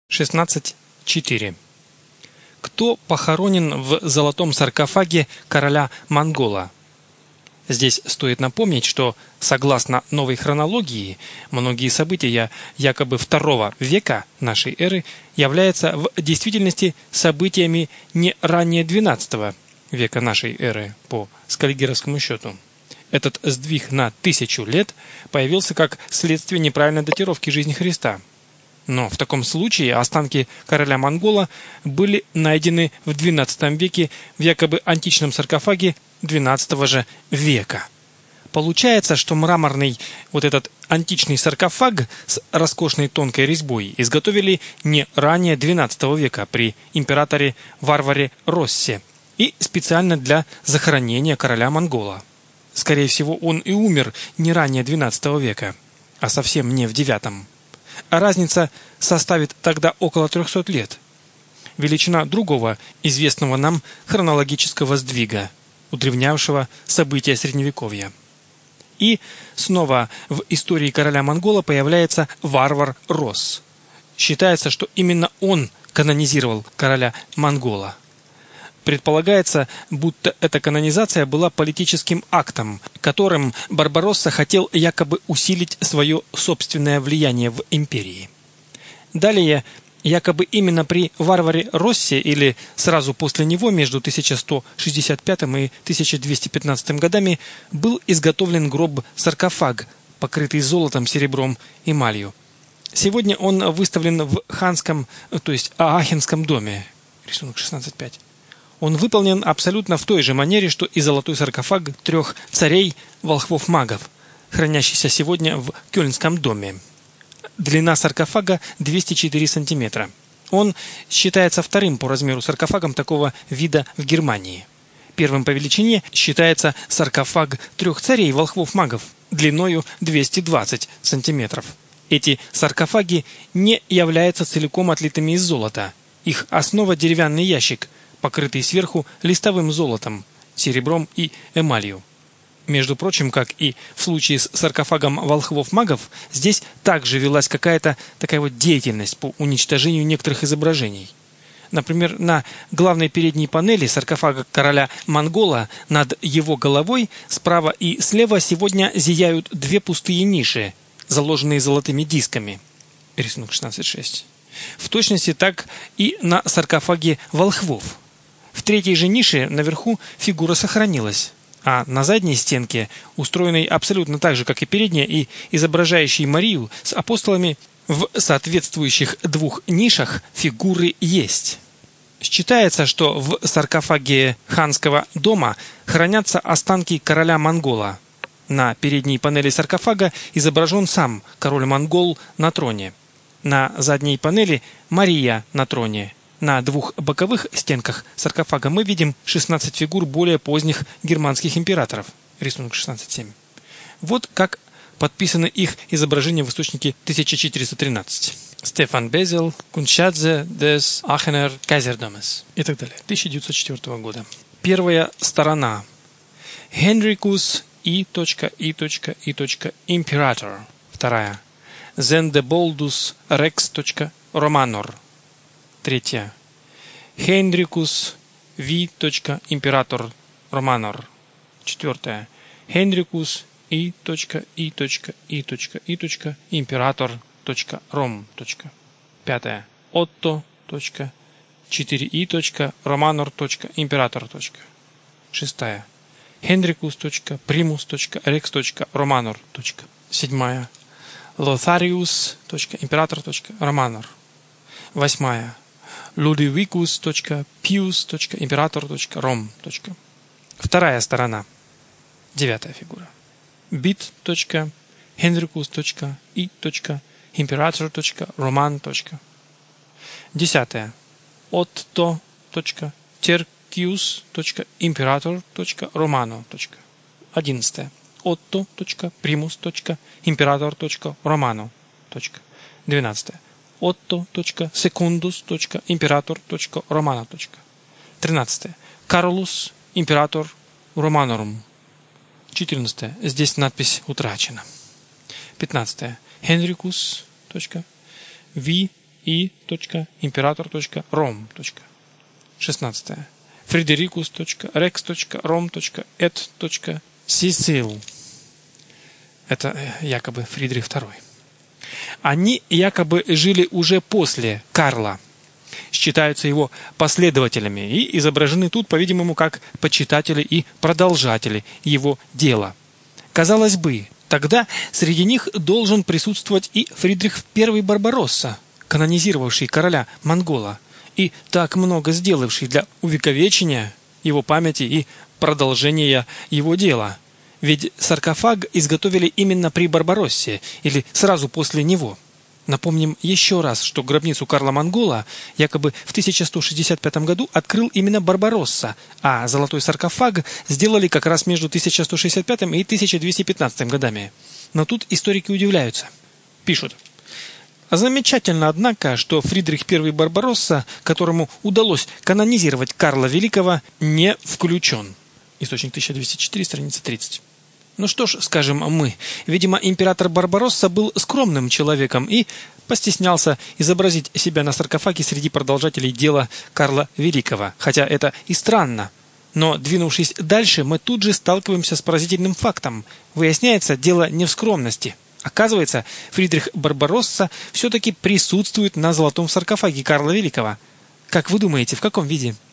16.4. Кто похоронен в золотом саркофаге короля Монгола? Здесь стоит напомнить, что, согласно новой хронологии, многие события якобы II века нашей эры являются в действительности событиями не ранее XII века нашей эры по скальгеровскому счету. Этот сдвиг на 1000 лет появился как следствие неправильной датировки жизни Христа. Но в таком случае останки короля Монгола были найдены в XII веке в якобы античном саркофаге XII же века. Получается, что мраморный этот античный саркофаг с роскошной тонкой резьбой изготовили не ранее XII века при императоре Варваре Россе и специально для захоронения короля Монгола. Скорее всего, он и умер не ранее XII века, а совсем не в IX. А разница составит тогда около 300 лет. Величина другого известного нам хронологического сдвига, удревнявшего события Средневековья. И снова в истории короля Монгола появляется Варвар Росс. Считается, что именно он канонизировал короля Монгола. Предполагается, будто эта канонизация была политическим актом, которым Барбаросса хотел якобы усилить свое собственное влияние в империи. Далее, якобы именно при Варваре Россе или сразу после него между 1165 и 1215 годами был изготовлен гроб-саркофаг, покрытый золотом, серебром, эмалью. Сегодня он выставлен в ханском, то есть Аахенском доме. Рисунок 16.5. Он выполнен абсолютно в той же манере, что и золотой саркофаг 3 царей волхвов-магов, хранящийся сегодня в Кёльнском доме. Длина саркофага 204 сантиметра. Он считается вторым по размеру саркофагом такого вида в Германии. Первым по величине считается саркофаг 3 царей волхвов-магов длиною 220 сантиметров. Эти саркофаги не являются целиком отлитыми из золота. Их основа – деревянный ящик, покрытый сверху листовым золотом, серебром и эмалью. Между прочим, как и в случае с саркофагом волхвов-магов, здесь также велась какая-то такая деятельность по уничтожению некоторых изображений. Например, на главной передней панели саркофага короля Монгола над его головой справа и слева сегодня зияют 2 пустые ниши, заложенные золотыми дисками. Рисунок 16.6. В точности так и на саркофаге волхвов. В 3-й же нише наверху фигура сохранилась, а на задней стенке, устроенной абсолютно так же, как и передняя, и изображающей Марию с апостолами, в соответствующих 2 нишах фигуры есть. Считается, что в саркофаге ханского дома хранятся останки короля Монгола. На передней панели саркофага изображен сам король-монгол на троне. На задней панели Мария на троне. На 2 боковых стенках саркофага мы видим 16 фигур более поздних германских императоров. Рисунок 16.7. Вот как подписаны их изображения в источнике 1413. Стефан Безел, Куншадзе des Aachener Kaiserdomes и так далее. 1904 года. Первая сторона. Henricus I. Imperator. Вторая. Zendeboldus Rex. Romanor. Третья. Henricus V. Imperator Romanor. Четвертая. Henricus I. Imperator Rom. Пятая. Otto. 4I. Romanor. Imperator. Шестая. Henricus. Primus. Rex. Romanor. Седьмая. Lotharius. Imperator. Romanor. Восьмая. Ludovicus. Pius. Imperator. Rom. Вторая сторона. 9-я фигура. Bit. Henricus. I. Imperator. Roman. 10-я. Otto. Tercius. Imperator. Romano. 11-я. Otto. Primus. Imperator. Romano. 12-я. Otto. Secundus. Imperator. Romano. 13. Carolus. Imperator Romanorum. 14. Здесь надпись утрачена. 15. Henricus. V. и.император.ром. 16. Фредерикус.рекс.ром.эт.сисил. Это якобы Фридрих II. Они якобы жили уже после Карла, считаются его последователями и изображены тут, по-видимому, как почитатели и продолжатели его дела. Казалось бы, тогда среди них должен присутствовать и Фридрих I Барбаросса, канонизировавший короля Монгола и так много сделавший для увековечения его памяти и продолжения его дела. Ведь саркофаг изготовили именно при Барбароссе или сразу после него. Напомним еще раз, что гробницу Карла Монгола якобы в 1165 году открыл именно Барбаросса, а золотой саркофаг сделали как раз между 1165 и 1215 годами. Но тут историки удивляются. Пишут. Замечательно, однако, что Фридрих I Барбаросса, которому удалось канонизировать Карла Великого, не включен. Источник 1204, страница 30. Ну что ж, скажем мы, видимо, император Барбаросса был скромным человеком и постеснялся изобразить себя на саркофаге среди продолжателей дела Карла Великого, хотя это и странно. Но, двинувшись дальше, мы тут же сталкиваемся с поразительным фактом. Выясняется, дело не в скромности. Оказывается, Фридрих Барбаросса все-таки присутствует на золотом саркофаге Карла Великого. Как вы думаете, в каком виде?